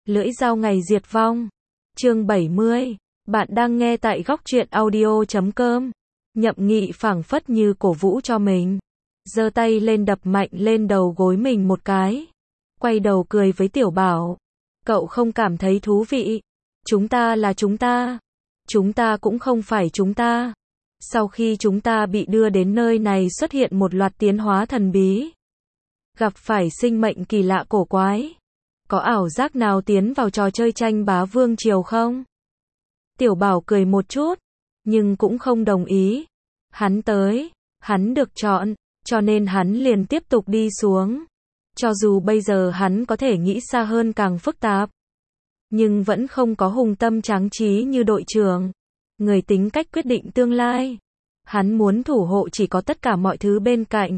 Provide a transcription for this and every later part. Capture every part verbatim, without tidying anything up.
Lưỡi dao ngày diệt vong. Chương bảy mươi. Bạn đang nghe tại góc truyện audio chấm com. Nhậm Nghị phảng phất như cổ vũ cho mình. Giơ tay lên đập mạnh lên đầu gối mình một cái. Quay đầu cười với Tiểu Bảo. Cậu không cảm thấy thú vị. Chúng ta là chúng ta. Chúng ta cũng không phải chúng ta. Sau khi chúng ta bị đưa đến nơi này xuất hiện một loạt tiến hóa thần bí. Gặp phải sinh mệnh kỳ lạ cổ quái. Có ảo giác nào tiến vào trò chơi tranh bá vương triều không? Tiểu Bảo cười một chút, nhưng cũng không đồng ý. Hắn tới, hắn được chọn, cho nên hắn liền tiếp tục đi xuống. Cho dù bây giờ hắn có thể nghĩ xa hơn càng phức tạp, nhưng vẫn không có hùng tâm tráng trí như đội trưởng. Người tính cách quyết định tương lai. Hắn muốn thủ hộ chỉ có tất cả mọi thứ bên cạnh.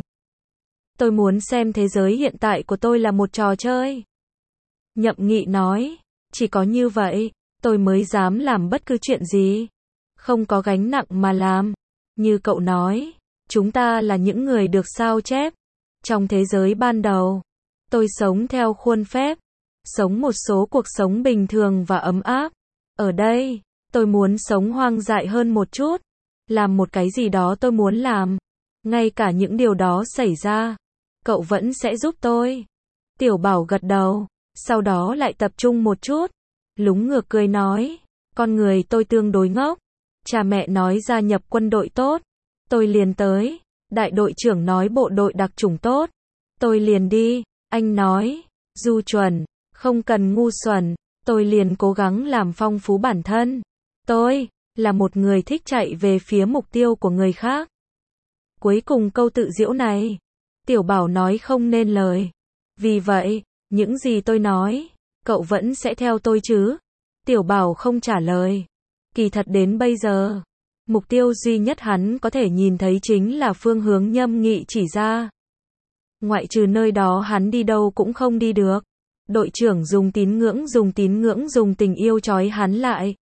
Tôi muốn xem thế giới hiện tại của tôi là một trò chơi. Nhậm Nghị nói, chỉ có như vậy, tôi mới dám làm bất cứ chuyện gì. Không có gánh nặng mà làm. Như cậu nói, chúng ta là những người được sao chép. Trong thế giới ban đầu, tôi sống theo khuôn phép. Sống một số cuộc sống bình thường và ấm áp. Ở đây, tôi muốn sống hoang dại hơn một chút. Làm một cái gì đó tôi muốn làm. Ngay cả những điều đó xảy ra, cậu vẫn sẽ giúp tôi. Tiểu Bảo gật đầu. Sau đó lại tập trung một chút. Lúng ngược cười nói. Con người tôi tương đối ngốc. Cha mẹ nói gia nhập quân đội tốt. Tôi liền tới. Đại đội trưởng nói bộ đội đặc chủng tốt. Tôi liền đi. Anh nói. Du chuẩn. Không cần ngu xuẩn. Tôi liền cố gắng làm phong phú bản thân. Tôi là một người thích chạy về phía mục tiêu của người khác. Cuối cùng câu tự giễu này, Tiểu Bảo nói không nên lời. Vì vậy, những gì tôi nói, cậu vẫn sẽ theo tôi chứ? Tiểu Bảo không trả lời. Kỳ thật đến bây giờ, mục tiêu duy nhất hắn có thể nhìn thấy chính là phương hướng Nhâm Nghị chỉ ra. Ngoại trừ nơi đó hắn đi đâu cũng không đi được. Đội trưởng dùng tín ngưỡng dùng tín ngưỡng dùng tình yêu trói hắn lại.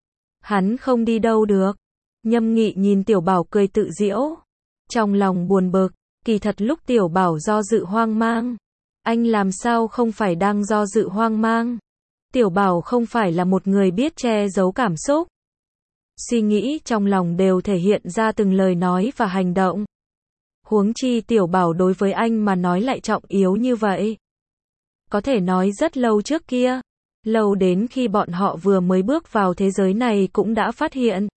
Hắn không đi đâu được. Nhâm Nghị nhìn Tiểu Bảo cười tự giễu. Trong lòng buồn bực, kỳ thật lúc Tiểu Bảo do dự hoang mang. Anh làm sao không phải đang do dự hoang mang? Tiểu Bảo không phải là một người biết che giấu cảm xúc. Suy nghĩ trong lòng đều thể hiện ra từng lời nói và hành động. Huống chi Tiểu Bảo đối với anh mà nói lại trọng yếu như vậy. Có thể nói rất lâu trước kia. Lâu đến khi bọn họ vừa mới bước vào thế giới này cũng đã phát hiện.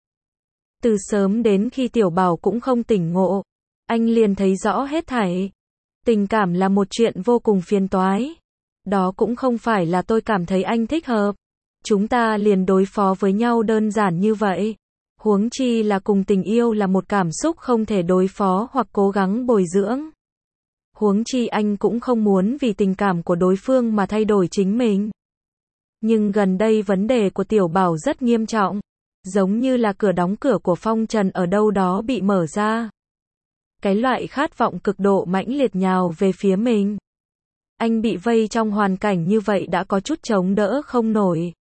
Từ sớm đến khi Tiểu Bảo cũng không tỉnh ngộ. Anh liền thấy rõ hết thảy. Tình cảm là một chuyện vô cùng phiền toái. Đó cũng không phải là tôi cảm thấy anh thích hợp. Chúng ta liền đối phó với nhau đơn giản như vậy. Huống chi là cùng tình yêu là một cảm xúc không thể đối phó hoặc cố gắng bồi dưỡng. Huống chi anh cũng không muốn vì tình cảm của đối phương mà thay đổi chính mình. Nhưng gần đây vấn đề của Tiểu Bảo rất nghiêm trọng. Giống như là cửa đóng cửa của phong trần ở đâu đó bị mở ra. Cái loại khát vọng cực độ mãnh liệt nhào về phía mình. Anh bị vây trong hoàn cảnh như vậy đã có chút chống đỡ không nổi.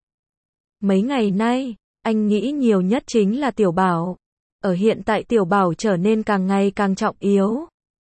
Mấy ngày nay, anh nghĩ nhiều nhất chính là Tiểu Bảo. Ở hiện tại Tiểu Bảo trở nên càng ngày càng trọng yếu.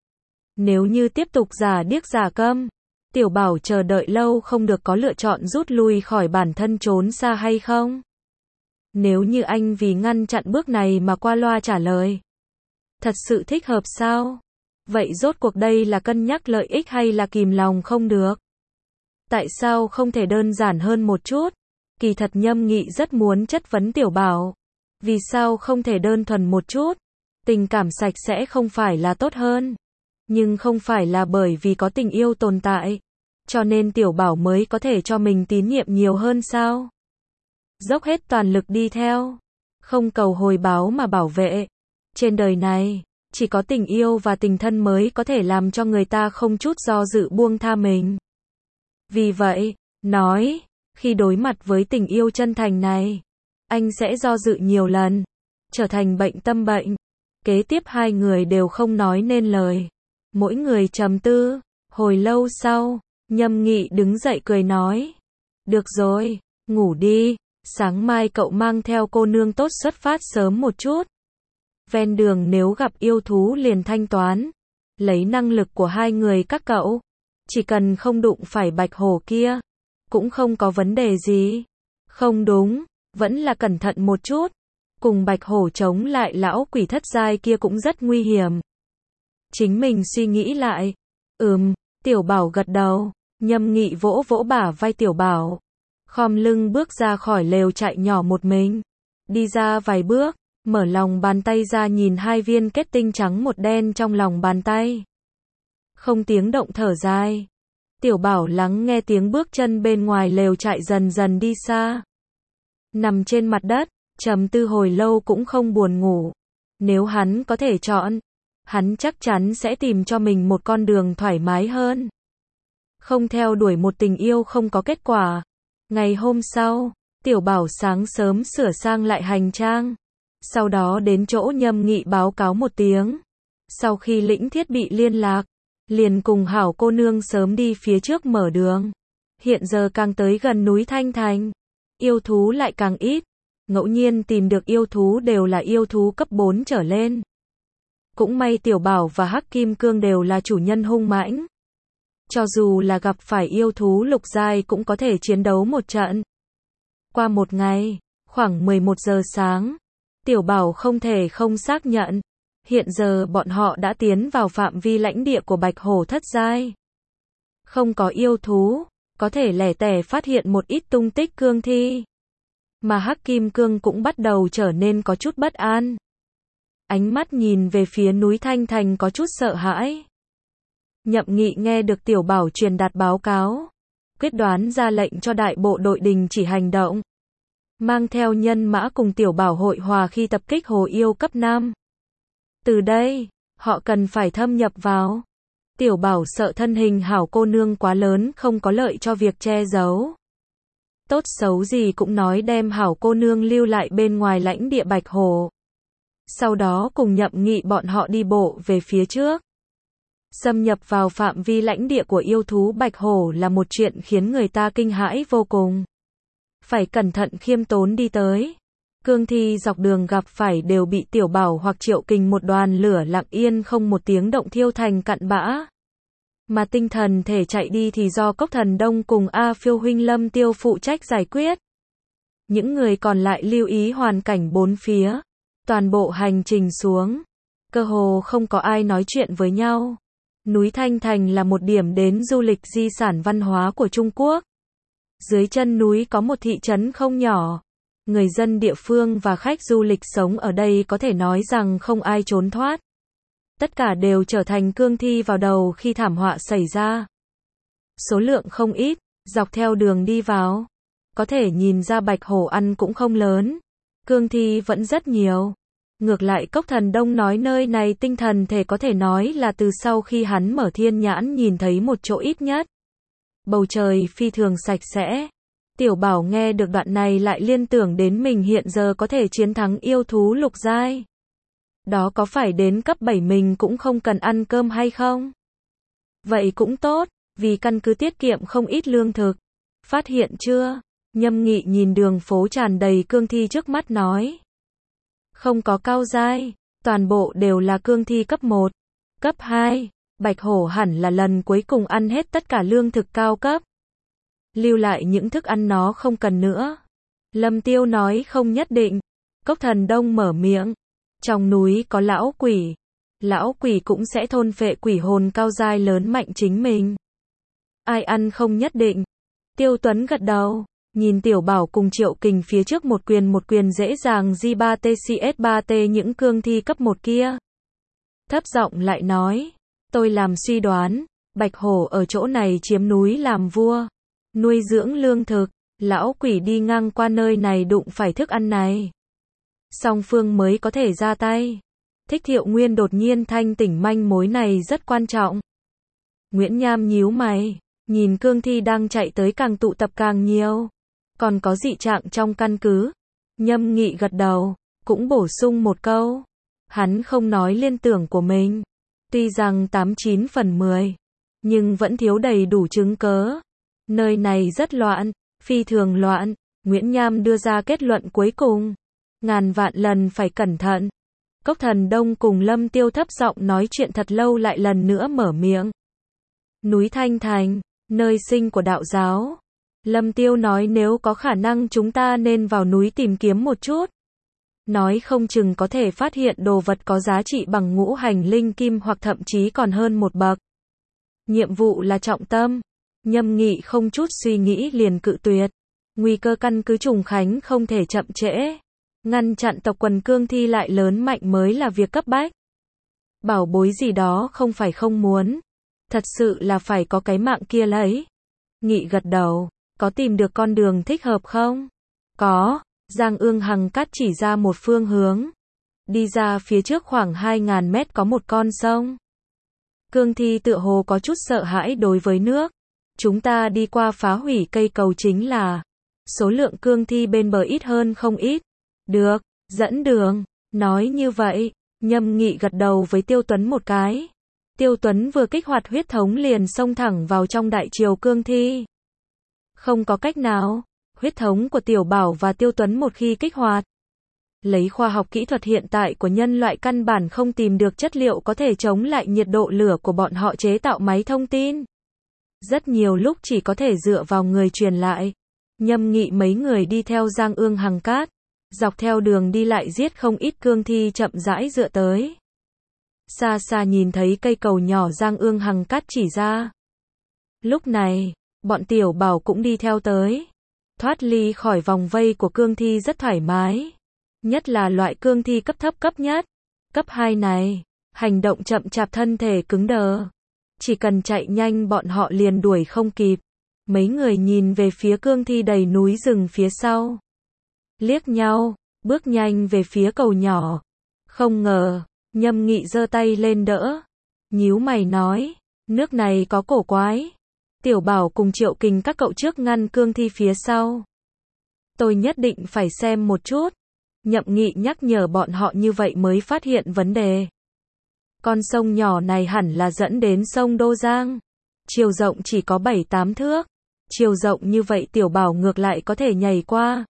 Nếu như tiếp tục giả điếc giả câm, Tiểu Bảo chờ đợi lâu không được có lựa chọn rút lui khỏi bản thân trốn xa hay không? Nếu như anh vì ngăn chặn bước này mà qua loa trả lời. Thật sự thích hợp sao? Vậy rốt cuộc đây là cân nhắc lợi ích hay là kìm lòng không được? Tại sao không thể đơn giản hơn một chút? Kỳ thật Nhâm Nghị rất muốn chất vấn Tiểu Bảo. Vì sao không thể đơn thuần một chút? Tình cảm sạch sẽ không phải là tốt hơn. Nhưng không phải là bởi vì có tình yêu tồn tại. Cho nên Tiểu Bảo mới có thể cho mình tín nhiệm nhiều hơn sao? Dốc hết toàn lực đi theo. Không cầu hồi báo mà bảo vệ. Trên đời này, chỉ có tình yêu và tình thân mới có thể làm cho người ta không chút do dự buông tha mình. Vì vậy, nói, khi đối mặt với tình yêu chân thành này, anh sẽ do dự nhiều lần, trở thành bệnh tâm bệnh. Kế tiếp hai người đều không nói nên lời. Mỗi người trầm tư, hồi lâu sau, Nhâm Nghị đứng dậy cười nói. Được rồi, ngủ đi, sáng mai cậu mang theo cô nương tốt xuất phát sớm một chút. Ven đường nếu gặp yêu thú liền thanh toán. Lấy năng lực của hai người các cậu, chỉ cần không đụng phải bạch hổ kia, cũng không có vấn đề gì. Không đúng, vẫn là cẩn thận một chút. Cùng bạch hổ chống lại lão quỷ thất giai kia cũng rất nguy hiểm. Chính mình suy nghĩ lại. Ừm, Tiểu Bảo gật đầu. Nhâm Nghị vỗ vỗ bả vai Tiểu Bảo. Khom lưng bước ra khỏi lều trại nhỏ một mình. Đi ra vài bước, mở lòng bàn tay ra nhìn hai viên kết tinh trắng một đen trong lòng bàn tay. Không tiếng động thở dài. Tiểu Bảo lắng nghe tiếng bước chân bên ngoài lều trại dần dần đi xa. Nằm trên mặt đất, trầm tư hồi lâu cũng không buồn ngủ. Nếu hắn có thể chọn, hắn chắc chắn sẽ tìm cho mình một con đường thoải mái hơn. Không theo đuổi một tình yêu không có kết quả. Ngày hôm sau, Tiểu Bảo sáng sớm sửa sang lại hành trang. Sau đó đến chỗ Nhâm Nghị báo cáo một tiếng. Sau khi lĩnh thiết bị liên lạc, liền cùng hảo cô nương sớm đi phía trước mở đường. Hiện giờ càng tới gần núi Thanh Thành, yêu thú lại càng ít. Ngẫu nhiên tìm được yêu thú đều là yêu thú cấp bốn trở lên. Cũng may Tiểu Bảo và Hắc Kim Cương đều là chủ nhân hung mãnh. Cho dù là gặp phải yêu thú lục giai cũng có thể chiến đấu một trận. Qua một ngày, khoảng mười một giờ sáng, Tiểu Bảo không thể không xác nhận. Hiện giờ bọn họ đã tiến vào phạm vi lãnh địa của bạch hổ thất giai. Không có yêu thú, có thể lẻ tẻ phát hiện một ít tung tích cương thi. Mà Hắc Kim Cương cũng bắt đầu trở nên có chút bất an. Ánh mắt nhìn về phía núi Thanh Thành có chút sợ hãi. Nhậm Nghị nghe được Tiểu Bảo truyền đạt báo cáo, quyết đoán ra lệnh cho đại bộ đội đình chỉ hành động. Mang theo nhân mã cùng Tiểu Bảo hội hòa khi tập kích hồ yêu cấp năm. Từ đây, họ cần phải thâm nhập vào. Tiểu Bảo sợ thân hình hảo cô nương quá lớn không có lợi cho việc che giấu. Tốt xấu gì cũng nói đem hảo cô nương lưu lại bên ngoài lãnh địa bạch hổ. Sau đó cùng Nhậm Nghị bọn họ đi bộ về phía trước. Xâm nhập vào phạm vi lãnh địa của yêu thú bạch hổ là một chuyện khiến người ta kinh hãi vô cùng. Phải cẩn thận khiêm tốn đi tới. Cương thi dọc đường gặp phải đều bị Tiểu Bảo hoặc Triệu Kình một đoàn lửa lặng yên không một tiếng động thiêu thành cặn bã. Mà tinh thần thể chạy đi thì do Cốc Thần Đông cùng A Phiêu huynh Lâm Tiêu phụ trách giải quyết. Những người còn lại lưu ý hoàn cảnh bốn phía. Toàn bộ hành trình xuống, cơ hồ không có ai nói chuyện với nhau. Núi Thanh Thành là một điểm đến du lịch di sản văn hóa của Trung Quốc. Dưới chân núi có một thị trấn không nhỏ. Người dân địa phương và khách du lịch sống ở đây có thể nói rằng không ai trốn thoát. Tất cả đều trở thành cương thi vào đầu khi thảm họa xảy ra. Số lượng không ít, dọc theo đường đi vào. Có thể nhìn ra bạch hổ ăn cũng không lớn. Cương thi vẫn rất nhiều. Ngược lại Cốc Thần Đông nói nơi này tinh thần thể có thể nói là từ sau khi hắn mở thiên nhãn nhìn thấy một chỗ ít nhất. Bầu trời phi thường sạch sẽ. Tiểu Bảo nghe được đoạn này lại liên tưởng đến mình hiện giờ có thể chiến thắng yêu thú lục giai. Đó có phải đến cấp bảy mình cũng không cần ăn cơm hay không? Vậy cũng tốt, vì căn cứ tiết kiệm không ít lương thực. Phát hiện chưa? Nhâm Nghị nhìn đường phố tràn đầy cương thi trước mắt nói. Không có cao giai, toàn bộ đều là cương thi cấp một, cấp hai, bạch hổ hẳn là lần cuối cùng ăn hết tất cả lương thực cao cấp. Lưu lại những thức ăn nó không cần nữa. Lâm Tiêu nói không nhất định. Cốc Thần Đông mở miệng. Trong núi có lão quỷ. Lão quỷ cũng sẽ thôn phệ quỷ hồn cao giai lớn mạnh chính mình. Ai ăn không nhất định. Tiêu Tuấn gật đầu. Nhìn Tiểu Bảo cùng Triệu Kình phía trước một quyền một quyền dễ dàng G ba T C S ba T những cương thi cấp một kia. Thấp giọng lại nói. Tôi làm suy đoán. Bạch hổ ở chỗ này chiếm núi làm vua. Nuôi dưỡng lương thực. Lão quỷ đi ngang qua nơi này đụng phải thức ăn này. Song phương mới có thể ra tay. Thích Thiệu Nguyên đột nhiên thanh tỉnh manh mối này rất quan trọng. Nguyễn Nham nhíu mày. Nhìn cương thi đang chạy tới càng tụ tập càng nhiều. Còn có dị trạng trong căn cứ. Nhâm Nghị gật đầu, cũng bổ sung một câu. Hắn không nói liên tưởng của mình. Tuy rằng tám chín phần mười, nhưng vẫn thiếu đầy đủ chứng cớ. Nơi này rất loạn, phi thường loạn. Nguyễn Nham đưa ra kết luận cuối cùng. Ngàn vạn lần phải cẩn thận. Cốc Thần Đông cùng Lâm Tiêu thấp giọng nói chuyện thật lâu lại lần nữa mở miệng. Núi Thanh Thành, nơi sinh của đạo giáo. Lâm Tiêu nói nếu có khả năng chúng ta nên vào núi tìm kiếm một chút. Nói không chừng có thể phát hiện đồ vật có giá trị bằng ngũ hành linh kim hoặc thậm chí còn hơn một bậc. Nhiệm vụ là trọng tâm. Nhâm Nghị không chút suy nghĩ liền cự tuyệt. Nguy cơ căn cứ Trùng Khánh không thể chậm trễ. Ngăn chặn tộc quần cương thi lại lớn mạnh mới là việc cấp bách. Bảo bối gì đó không phải không muốn. Thật sự là phải có cái mạng kia lấy. Nghị gật đầu. Có tìm được con đường thích hợp không? Có. Giang Ương Hằng Cát chỉ ra một phương hướng. Đi ra phía trước khoảng hai ngàn mét có một con sông. Cương thi tựa hồ có chút sợ hãi đối với nước. Chúng ta đi qua phá hủy cây cầu chính là. Số lượng cương thi bên bờ ít hơn không ít. Được, dẫn đường. Nói như vậy, Nhâm Nghị gật đầu với Tiêu Tuấn một cái. Tiêu Tuấn vừa kích hoạt huyết thống liền xông thẳng vào trong đại triều cương thi. Không có cách nào, huyết thống của Tiểu Bảo và Tiêu Tuấn một khi kích hoạt. Lấy khoa học kỹ thuật hiện tại của nhân loại căn bản không tìm được chất liệu có thể chống lại nhiệt độ lửa của bọn họ chế tạo máy thông tin. Rất nhiều lúc chỉ có thể dựa vào người truyền lại. Nhâm Nghị mấy người đi theo Giang Ương Hằng Cát. Dọc theo đường đi lại giết không ít cương thi chậm rãi dựa tới. Xa xa nhìn thấy cây cầu nhỏ Giang Ương Hằng Cát chỉ ra. Lúc này, bọn Tiểu Bảo cũng đi theo tới. Thoát ly khỏi vòng vây của cương thi rất thoải mái. Nhất là loại cương thi cấp thấp cấp nhất. Cấp hai này, hành động chậm chạp thân thể cứng đờ. Chỉ cần chạy nhanh bọn họ liền đuổi không kịp. Mấy người nhìn về phía cương thi đầy núi rừng phía sau. Liếc nhau, bước nhanh về phía cầu nhỏ. Không ngờ, Nhâm Nghị giơ tay lên đỡ. Nhíu mày nói, nước này có cổ quái. Tiểu Bảo cùng Triệu Kình các cậu trước ngăn cương thi phía sau. Tôi nhất định phải xem một chút. Nhậm Nghị nhắc nhở bọn họ như vậy mới phát hiện vấn đề. Con sông nhỏ này hẳn là dẫn đến sông Đô Giang. Chiều rộng chỉ có bảy tám thước. Chiều rộng như vậy Tiểu Bảo ngược lại có thể nhảy qua.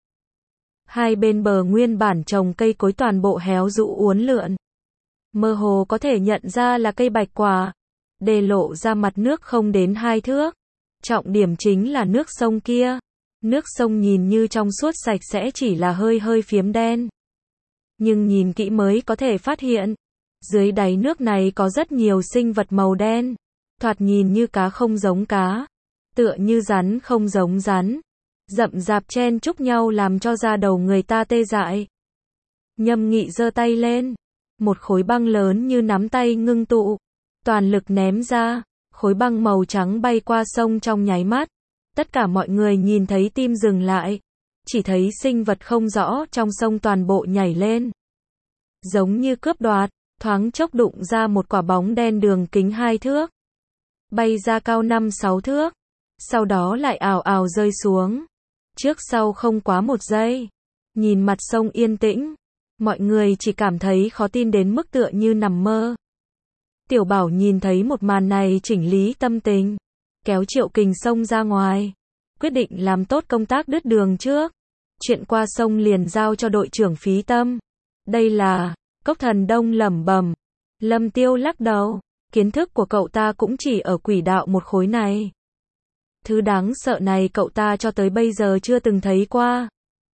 Hai bên bờ nguyên bản trồng cây cối toàn bộ héo rũ uốn lượn. Mơ hồ có thể nhận ra là cây bạch quả. Để lộ ra mặt nước không đến hai thước. Trọng điểm chính là nước sông kia. Nước sông nhìn như trong suốt sạch sẽ chỉ là hơi hơi phiếm đen. Nhưng nhìn kỹ mới có thể phát hiện. Dưới đáy nước này có rất nhiều sinh vật màu đen. Thoạt nhìn như cá không giống cá. Tựa như rắn không giống rắn. Rậm rạp chen chúc nhau làm cho da đầu người ta tê dại. Nhâm Nghị giơ tay lên. Một khối băng lớn như nắm tay ngưng tụ. Toàn lực ném ra. Khối băng màu trắng bay qua sông trong nháy mắt. Tất cả mọi người nhìn thấy tim dừng lại. Chỉ thấy sinh vật không rõ trong sông toàn bộ nhảy lên. Giống như cướp đoạt, thoáng chốc đụng ra một quả bóng đen đường kính hai thước. Bay ra cao năm sáu thước. Sau đó lại ào ào rơi xuống. Trước sau không quá một giây. Nhìn mặt sông yên tĩnh. Mọi người chỉ cảm thấy khó tin đến mức tựa như nằm mơ. Tiểu Bảo nhìn thấy một màn này chỉnh lý tâm tình. Kéo Triệu Kình xông ra ngoài. Quyết định làm tốt công tác đứt đường trước. Chuyện qua sông liền giao cho đội trưởng Phí Tâm. Đây là, Cốc Thần Đông lẩm bẩm. Lâm Tiêu lắc đầu. Kiến thức của cậu ta cũng chỉ ở quỷ đạo một khối này. Thứ đáng sợ này cậu ta cho tới bây giờ chưa từng thấy qua.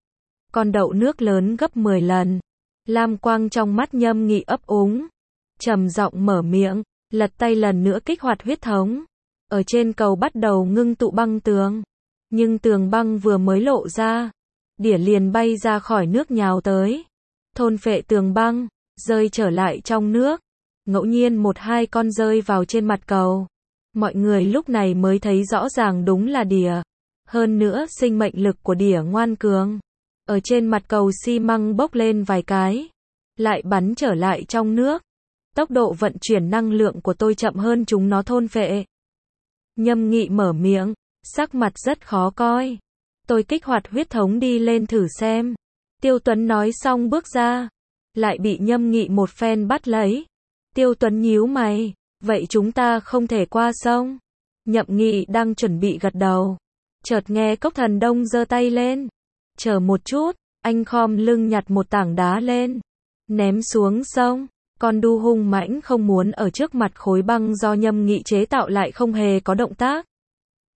Con đậu nước lớn gấp mười lần. Lam quang trong mắt Nhâm Nghị ấp úng. Trầm giọng mở miệng, lật tay lần nữa kích hoạt huyết thống. Ở trên cầu bắt đầu ngưng tụ băng tường. Nhưng tường băng vừa mới lộ ra. Đỉa liền bay ra khỏi nước nhào tới. Thôn phệ tường băng, rơi trở lại trong nước. Ngẫu nhiên một hai con rơi vào trên mặt cầu. Mọi người lúc này mới thấy rõ ràng đúng là đỉa. Hơn nữa sinh mệnh lực của đỉa ngoan cường. Ở trên mặt cầu xi măng bốc lên vài cái. Lại bắn trở lại trong nước. Tốc độ vận chuyển năng lượng của tôi chậm hơn chúng nó thôn phệ. Nhâm Nghị mở miệng, sắc mặt rất khó coi. Tôi kích hoạt huyết thống đi lên thử xem. Tiêu Tuấn nói xong bước ra. Lại bị Nhâm Nghị một phen bắt lấy. Tiêu Tuấn nhíu mày. Vậy chúng ta không thể qua sông. Nhậm Nghị đang chuẩn bị gật đầu. Chợt nghe Cốc Thần Đông giơ tay lên. Chờ một chút, anh khom lưng nhặt một tảng đá lên. Ném xuống sông. Con đu hung mãnh không muốn ở trước mặt khối băng do Nhâm Nghị chế tạo lại không hề có động tác.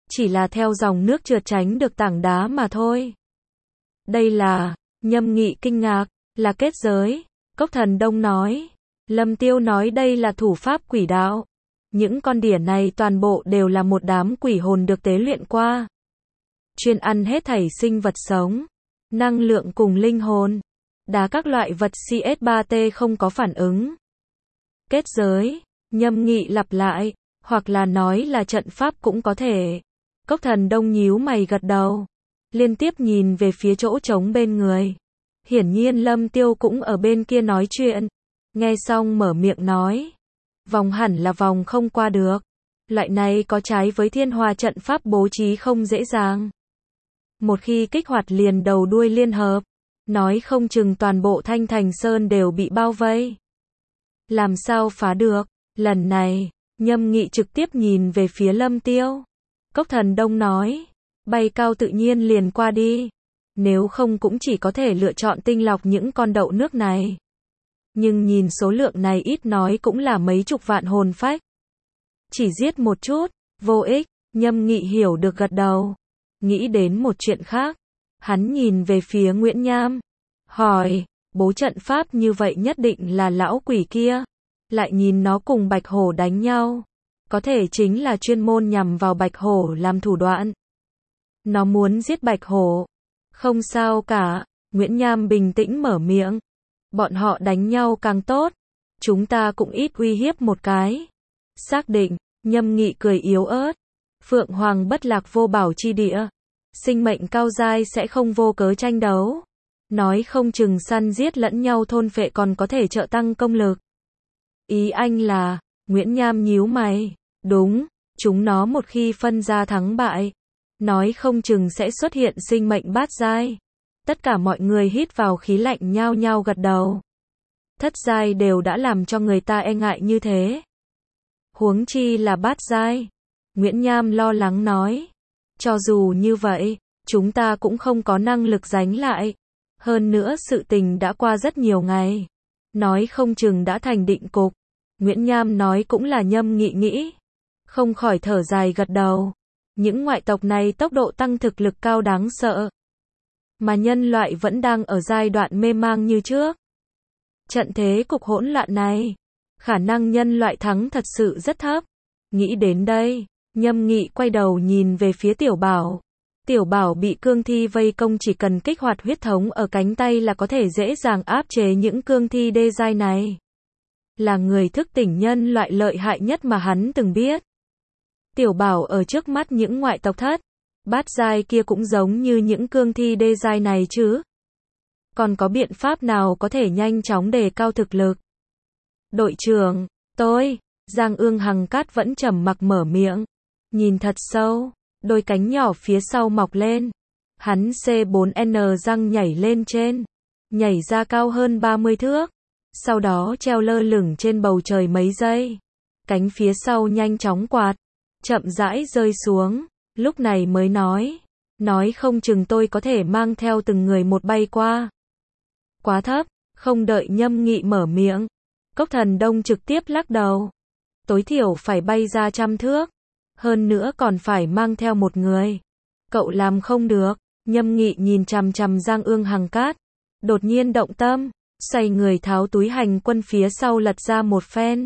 chỉ là theo dòng nước trượt tránh được tảng đá mà thôi. Đây là, Nhâm Nghị kinh ngạc, là kết giới. Cốc Thần Đông nói. Lâm Tiêu nói đây là thủ pháp quỷ đạo. Những con đỉa này toàn bộ đều là một đám quỷ hồn được tế luyện qua. Chuyên ăn hết thảy sinh vật sống, năng lượng cùng linh hồn. Đá các loại vật C S ba T không có phản ứng. Kết giới, Nhâm Nghị lặp lại, hoặc là nói là trận pháp cũng có thể. Cốc Thần Đông nhíu mày gật đầu, liên tiếp nhìn về phía chỗ trống bên người. Hiển nhiên Lâm Tiêu cũng ở bên kia nói chuyện. Nghe xong mở miệng nói. Vòng hẳn là vòng không qua được. Loại này có trái với thiên hòa trận pháp bố trí không dễ dàng. Một khi kích hoạt liền đầu đuôi liên hợp, nói không chừng toàn bộ Thanh Thành Sơn đều bị bao vây. Làm sao phá được? Lần này, Nhâm Nghị trực tiếp nhìn về phía Lâm Tiêu. Cốc Thần Đông nói, bay cao tự nhiên liền qua đi. Nếu không cũng chỉ có thể lựa chọn tinh lọc những con đậu nước này. Nhưng nhìn số lượng này ít nói cũng là mấy chục vạn hồn phách. Chỉ giết một chút, vô ích. Nhâm Nghị hiểu được gật đầu. Nghĩ đến một chuyện khác. Hắn nhìn về phía Nguyễn Nham. Hỏi, bố trận pháp như vậy nhất định là lão quỷ kia. Lại nhìn nó cùng Bạch Hổ đánh nhau. Có thể chính là chuyên môn nhằm vào Bạch Hổ làm thủ đoạn. Nó muốn giết Bạch Hổ. Không sao cả. Nguyễn Nham bình tĩnh mở miệng. Bọn họ đánh nhau càng tốt. Chúng ta cũng ít uy hiếp một cái. Xác định. Nhâm Nghị cười yếu ớt. Phượng Hoàng bất lạc vô bảo chi địa. Sinh mệnh cao giai sẽ không vô cớ tranh đấu. Nói không chừng săn giết lẫn nhau thôn phệ còn có thể trợ tăng công lực. Ý anh là, Nguyễn Nham nhíu mày. Đúng, chúng nó một khi phân ra thắng bại. Nói không chừng sẽ xuất hiện sinh mệnh bát giai. Tất cả mọi người hít vào khí lạnh nhao nhao gật đầu. Thất giai đều đã làm cho người ta e ngại như thế. Huống chi là bát giai. Nguyễn Nham lo lắng nói. Cho dù như vậy, chúng ta cũng không có năng lực giành lại. Hơn nữa sự tình đã qua rất nhiều ngày. Nói không chừng đã thành định cục. Nguyễn Nham nói cũng là Nhâm Nghị nghĩ. Không khỏi thở dài gật đầu. Những ngoại tộc này tốc độ tăng thực lực cao đáng sợ. Mà nhân loại vẫn đang ở giai đoạn mê mang như trước. Trận thế cục hỗn loạn này, khả năng nhân loại thắng thật sự rất thấp. Nghĩ đến đây, Nhâm Nghị quay đầu nhìn về phía Tiểu Bảo. Tiểu Bảo bị cương thi vây công chỉ cần kích hoạt huyết thống ở cánh tay là có thể dễ dàng áp chế những cương thi đê giai này. Là người thức tỉnh nhân loại lợi hại nhất mà hắn từng biết. Tiểu Bảo ở trước mắt những ngoại tộc thất, bát giai kia cũng giống như những cương thi đê giai này chứ. Còn có biện pháp nào có thể nhanh chóng đề cao thực lực? Đội trưởng, tôi, Giang Ương Hằng Cát vẫn trầm mặc mở miệng. Nhìn thật sâu, đôi cánh nhỏ phía sau mọc lên. Hắn C bốn N răng nhảy lên trên. Nhảy ra cao hơn ba mươi thước. Sau đó treo lơ lửng trên bầu trời mấy giây. Cánh phía sau nhanh chóng quạt. Chậm rãi rơi xuống. Lúc này mới nói. Nói không chừng tôi có thể mang theo từng người một bay qua. Quá thấp. Không đợi Nhâm Nghị mở miệng. Cốc Thần Đông trực tiếp lắc đầu. Tối thiểu phải bay ra trăm thước. Hơn nữa còn phải mang theo một người. Cậu làm không được. Nhâm Nghị nhìn chằm chằm Giang Ương Hằng Cát. Đột nhiên động tâm. Xoay người tháo túi hành quân phía sau lật ra một phen.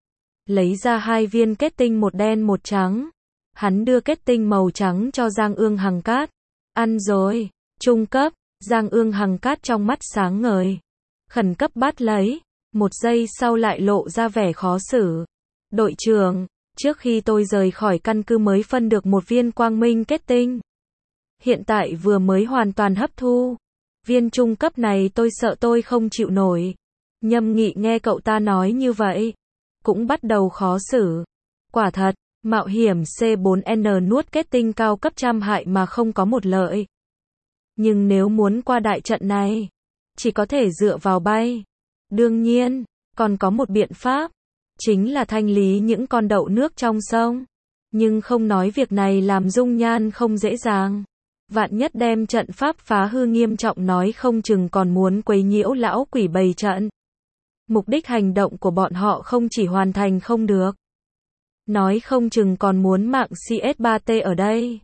Lấy ra hai viên kết tinh một đen một trắng. Hắn đưa kết tinh màu trắng cho Giang Ương Hằng Cát. Ăn rồi. Trung cấp. Giang Ương Hằng Cát trong mắt sáng ngời. Khẩn cấp bắt lấy. Một giây sau lại lộ ra vẻ khó xử. Đội trưởng, trước khi tôi rời khỏi căn cứ mới phân được một viên quang minh kết tinh. Hiện tại vừa mới hoàn toàn hấp thu. Viên trung cấp này tôi sợ tôi không chịu nổi. Nhâm Nghị nghe cậu ta nói như vậy. Cũng bắt đầu khó xử. Quả thật, mạo hiểm C bốn N nuốt kết tinh cao cấp trăm hại mà không có một lợi. Nhưng nếu muốn qua đại trận này, chỉ có thể dựa vào bay. Đương nhiên, còn có một biện pháp. Chính là thanh lý những con đậu nước trong sông. Nhưng không nói việc này làm dung nhan không dễ dàng. Vạn nhất đem trận pháp phá hư nghiêm trọng nói không chừng còn muốn quấy nhiễu lão quỷ bày trận. Mục đích hành động của bọn họ không chỉ hoàn thành không được. nói không chừng còn muốn mạng xê ét ba tê ở đây.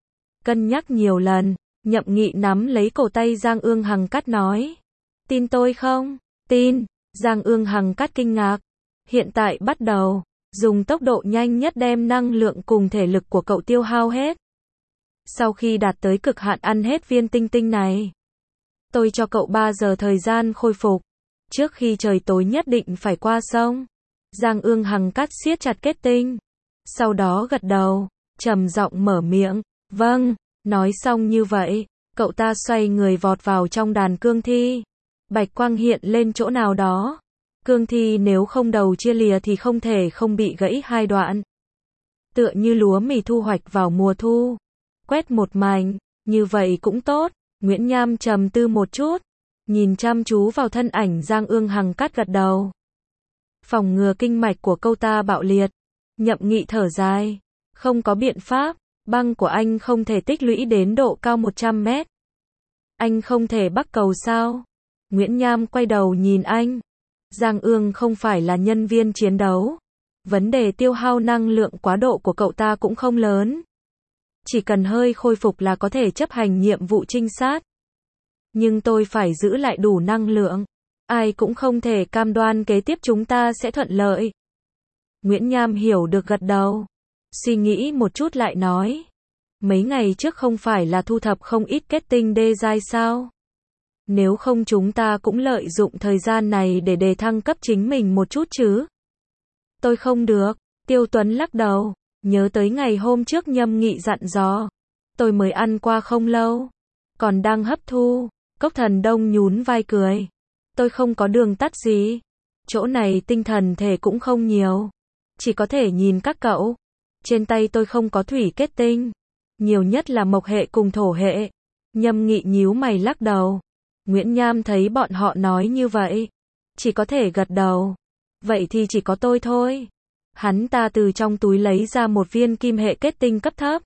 Cân nhắc nhiều lần, Nhậm Nghị nắm lấy cổ tay Giang Ương Hằng Cát nói. Tin tôi không? Tin. Giang Ương Hằng Cát kinh ngạc. Hiện tại bắt đầu, dùng tốc độ nhanh nhất đem năng lượng cùng thể lực của cậu tiêu hao hết. Sau khi đạt tới cực hạn ăn hết viên tinh tinh này, tôi cho cậu ba giờ thời gian khôi phục. Trước khi trời tối nhất định phải qua sông. Giang Ương Hằng Cát siết chặt kết tinh. Sau đó gật đầu, trầm giọng mở miệng. Vâng, nói xong như vậy, cậu ta xoay người vọt vào trong đàn cương thi. Bạch quang hiện lên chỗ nào đó. Cương thi nếu không đầu chia lìa thì không thể không bị gãy hai đoạn. Tựa như lúa mì thu hoạch vào mùa thu. Quét một mảnh, như vậy cũng tốt. Nguyễn Nham trầm tư một chút, nhìn chăm chú vào thân ảnh Giang Ương Hằng Cát gật đầu. Phòng ngừa kinh mạch của câu ta bạo liệt. Nhậm Nghị thở dài. Không có biện pháp, băng của anh không thể tích lũy đến độ cao một trăm mét. Anh không thể bắc cầu sao? Nguyễn Nham quay đầu nhìn anh. Giang Ương không phải là nhân viên chiến đấu. Vấn đề tiêu hao năng lượng quá độ của cậu ta cũng không lớn. Chỉ cần hơi khôi phục là có thể chấp hành nhiệm vụ trinh sát. Nhưng tôi phải giữ lại đủ năng lượng. Ai cũng không thể cam đoan kế tiếp chúng ta sẽ thuận lợi. Nguyễn Nham hiểu được gật đầu. Suy nghĩ một chút lại nói. Mấy ngày trước không phải là thu thập không ít kết tinh đê giai sao? Nếu không chúng ta cũng lợi dụng thời gian này để đề thăng cấp chính mình một chút chứ? Tôi không được. Tiêu Tuấn lắc đầu. Nhớ tới ngày hôm trước Nhâm Nghị dặn dò. Tôi mới ăn qua không lâu. Còn đang hấp thu. Cốc Thần Đông nhún vai cười. Tôi không có đường tắt gì. Chỗ này tinh thần thể cũng không nhiều. Chỉ có thể nhìn các cậu. Trên tay tôi không có thủy kết tinh. Nhiều nhất là mộc hệ cùng thổ hệ. Nhâm Nghị nhíu mày lắc đầu. Nguyễn Nham thấy bọn họ nói như vậy. Chỉ có thể gật đầu. Vậy thì chỉ có tôi thôi. Hắn ta từ trong túi lấy ra một viên kim hệ kết tinh cấp thấp.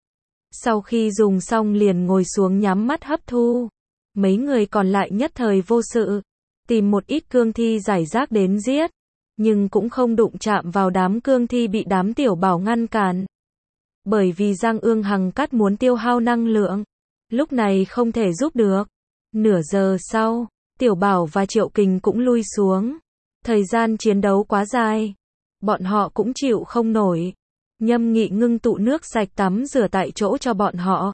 Sau khi dùng xong liền ngồi xuống nhắm mắt hấp thu. Mấy người còn lại nhất thời vô sự. Tìm một ít cương thi giải rác đến giết. Nhưng cũng không đụng chạm vào đám cương thi bị đám tiểu bảo ngăn cản. Bởi vì Giang Ương Hằng Cát muốn tiêu hao năng lượng. Lúc này không thể giúp được. Nửa giờ sau, tiểu bảo và Triệu Kình cũng lui xuống. Thời gian chiến đấu quá dài. Bọn họ cũng chịu không nổi. Nhâm Nghị ngưng tụ nước sạch tắm rửa tại chỗ cho bọn họ.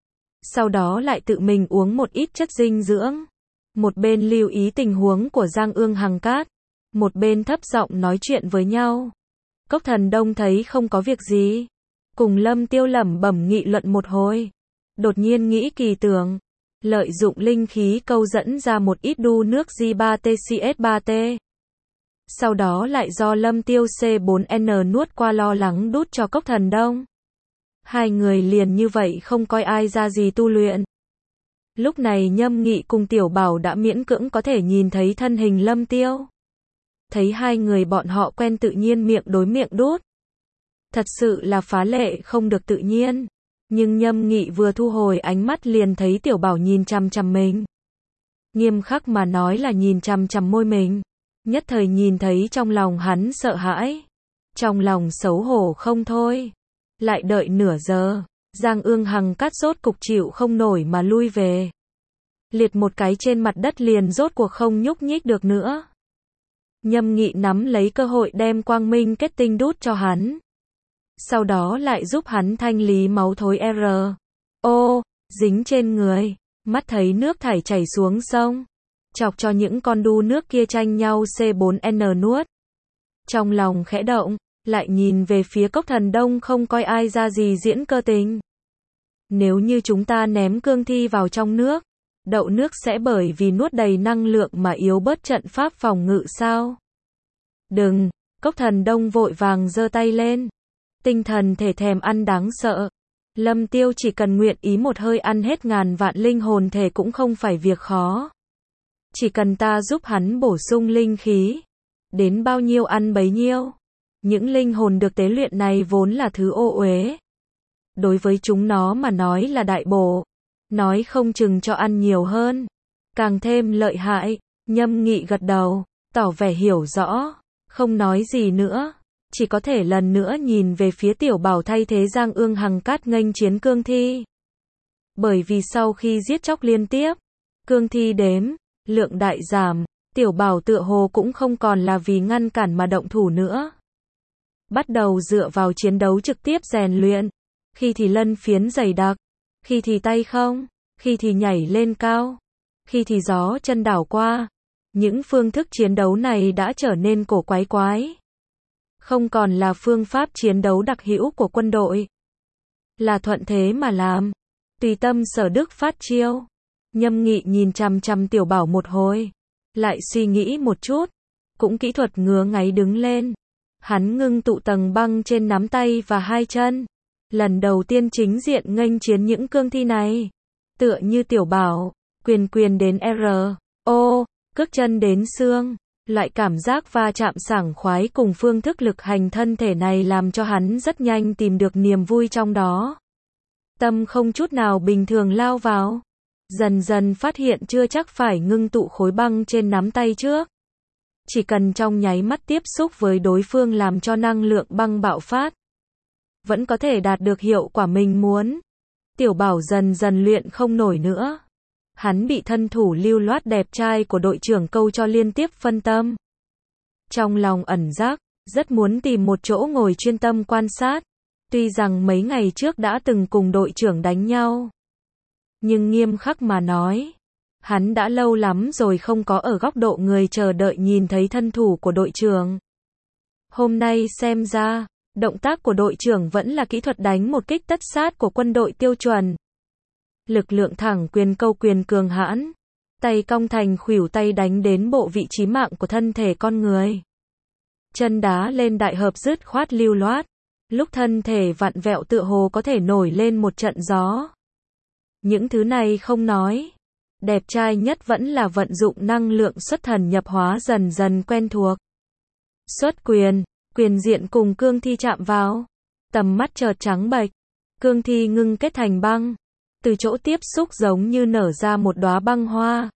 Sau đó lại tự mình uống một ít chất dinh dưỡng. Một bên lưu ý tình huống của Giang Ương Hằng Cát. Một bên thấp giọng nói chuyện với nhau. Cốc Thần Đông thấy không có việc gì. Cùng Lâm Tiêu lẩm bẩm nghị luận một hồi. Đột nhiên nghĩ kỳ tưởng. Lợi dụng linh khí câu dẫn ra một ít đu nước G ba T C S ba T. Sau đó lại do Lâm Tiêu C bốn N nuốt qua lo lắng đút cho Cốc Thần Đông. Hai người liền như vậy không coi ai ra gì tu luyện. Lúc này Nhâm Nghị cùng Tiểu Bảo đã miễn cưỡng có thể nhìn thấy thân hình Lâm Tiêu. Thấy hai người bọn họ quen tự nhiên miệng đối miệng đút. Thật sự là phá lệ không được tự nhiên. Nhưng Nhâm Nghị vừa thu hồi ánh mắt liền thấy Tiểu Bảo nhìn chằm chằm mình. Nghiêm khắc mà nói là nhìn chằm chằm môi mình. Nhất thời nhìn thấy trong lòng hắn sợ hãi. Trong lòng xấu hổ không thôi. Lại đợi nửa giờ. Giang Ương Hằng Cát rốt cục chịu không nổi mà lui về. Liệt một cái trên mặt đất liền rốt cuộc không nhúc nhích được nữa. Nhâm Nghị nắm lấy cơ hội đem quang minh kết tinh đút cho hắn. Sau đó lại giúp hắn thanh lý máu thối R. Ô, dính trên người. Mắt thấy nước thải chảy xuống sông. Chọc cho những con đu nước kia tranh nhau C bốn N nuốt. Trong lòng khẽ động, lại nhìn về phía Cốc Thần Đông không coi ai ra gì diễn cơ tình. Nếu như chúng ta ném cương thi vào trong nước, đậu nước sẽ bởi vì nuốt đầy năng lượng mà yếu bớt trận pháp phòng ngự sao? Đừng, Cốc Thần Đông vội vàng giơ tay lên. Tinh thần thể thèm ăn đáng sợ. Lâm Tiêu chỉ cần nguyện ý một hơi ăn hết ngàn vạn linh hồn thể cũng không phải việc khó. Chỉ cần ta giúp hắn bổ sung linh khí. Đến bao nhiêu ăn bấy nhiêu. Những linh hồn được tế luyện này vốn là thứ ô uế. Đối với chúng nó mà nói là đại bổ. Nói không chừng cho ăn nhiều hơn. Càng thêm lợi hại. Nhâm Nghị gật đầu, tỏ vẻ hiểu rõ. Không nói gì nữa. chỉ có thể lần nữa nhìn về phía Tiểu Bảo thay thế Giang Ương Hằng cát nghênh chiến cương thi. Bởi vì sau khi giết chóc liên tiếp, cương thi đếm, lượng đại giảm, Tiểu Bảo tựa hồ cũng không còn là vì ngăn cản mà động thủ nữa. Bắt đầu dựa vào chiến đấu trực tiếp rèn luyện, khi thì lân phiến dày đặc, khi thì tay không, khi thì nhảy lên cao, khi thì gió chân đảo qua. Những phương thức chiến đấu này đã trở nên cổ quái quái. Không còn là phương pháp chiến đấu đặc hữu của quân đội. Là thuận thế mà làm. Tùy tâm sở đức phát chiêu. Nhâm Nghị nhìn chằm chằm Tiểu Bảo một hồi. Lại suy nghĩ một chút. Cũng kỹ thuật ngứa ngáy đứng lên. Hắn ngưng tụ tầng băng trên nắm tay và hai chân. Lần đầu tiên chính diện nghênh chiến những cương thi này. Tựa như Tiểu Bảo, quyền quyền đến R, O, cước chân đến xương. Loại cảm giác va chạm sảng khoái cùng phương thức lực hành thân thể này làm cho hắn rất nhanh tìm được niềm vui trong đó. Tâm không chút nào bình thường lao vào. Dần dần phát hiện chưa chắc phải ngưng tụ khối băng trên nắm tay trước. Chỉ cần trong nháy mắt tiếp xúc với đối phương làm cho năng lượng băng bạo phát. Vẫn có thể đạt được hiệu quả mình muốn. Tiểu Bảo dần dần luyện không nổi nữa. Hắn bị thân thủ lưu loát đẹp trai của đội trưởng câu cho liên tiếp phân tâm. Trong lòng ẩn giác, rất muốn tìm một chỗ ngồi chuyên tâm quan sát. Tuy rằng mấy ngày trước đã từng cùng đội trưởng đánh nhau. Nhưng nghiêm khắc mà nói, hắn đã lâu lắm rồi không có ở góc độ người chờ đợi nhìn thấy thân thủ của đội trưởng. Hôm nay xem ra, động tác của đội trưởng vẫn là kỹ thuật đánh một kích tất sát của quân đội tiêu chuẩn. Lực lượng thẳng quyền câu quyền cường hãn, tay cong thành khuỷu tay đánh đến bộ vị chí mạng của thân thể con người. Chân đá lên đại hợp dứt khoát lưu loát, lúc thân thể vặn vẹo tựa hồ có thể nổi lên một trận gió. Những thứ này không nói, đẹp trai nhất vẫn là vận dụng năng lượng xuất thần nhập hóa dần dần quen thuộc. Xuất quyền, quyền diện cùng cương thi chạm vào, tầm mắt chợt trắng bệch, cương thi ngưng kết thành băng. Từ chỗ tiếp xúc giống như nở ra một đóa băng hoa.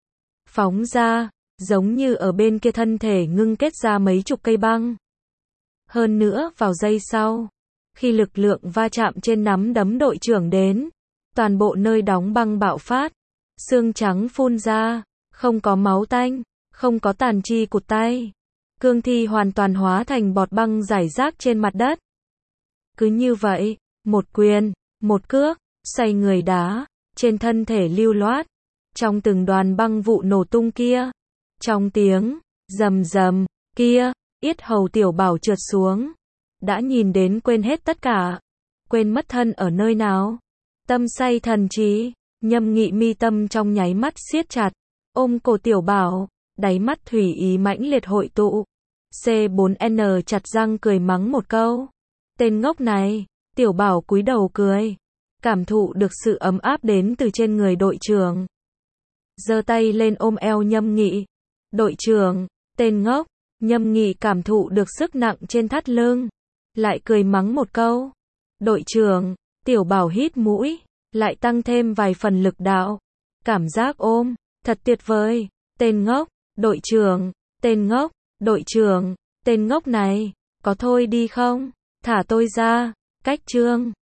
Phóng ra, giống như ở bên kia thân thể ngưng kết ra mấy chục cây băng. Hơn nữa vào giây sau, khi lực lượng va chạm trên nắm đấm đội trưởng đến, toàn bộ nơi đóng băng bạo phát, xương trắng phun ra, không có máu tanh, không có tàn chi cụt tay. Cương thi hoàn toàn hóa thành bọt băng rải rác trên mặt đất. Cứ như vậy, một quyền, một cước, xoay người đá, trên thân thể lưu loát, trong từng đoàn băng vụ nổ tung kia, trong tiếng rầm rầm kia, yết hầu Tiểu Bảo trượt xuống, đã nhìn đến quên hết tất cả, quên mất thân ở nơi nào, tâm say thần trí, Nhâm Nghị mi tâm trong nháy mắt siết chặt, ôm cổ Tiểu Bảo, đáy mắt thủy ý mãnh liệt hội tụ, C bốn N chặt răng cười mắng một câu, tên ngốc này. Tiểu Bảo cúi đầu cười. Cảm thụ được sự ấm áp đến từ trên người đội trưởng. Giơ tay lên ôm eo Nhâm Nghị. Đội trưởng, tên ngốc. Nhâm Nghị cảm thụ được sức nặng trên thắt lưng. Lại cười mắng một câu. Đội trưởng, Tiểu Bảo hít mũi. Lại tăng thêm vài phần lực đạo. Cảm giác ôm, thật tuyệt vời. Tên ngốc, đội trưởng, tên ngốc, đội trưởng, tên ngốc này. Có thôi đi không? Thả tôi ra. Cách chương.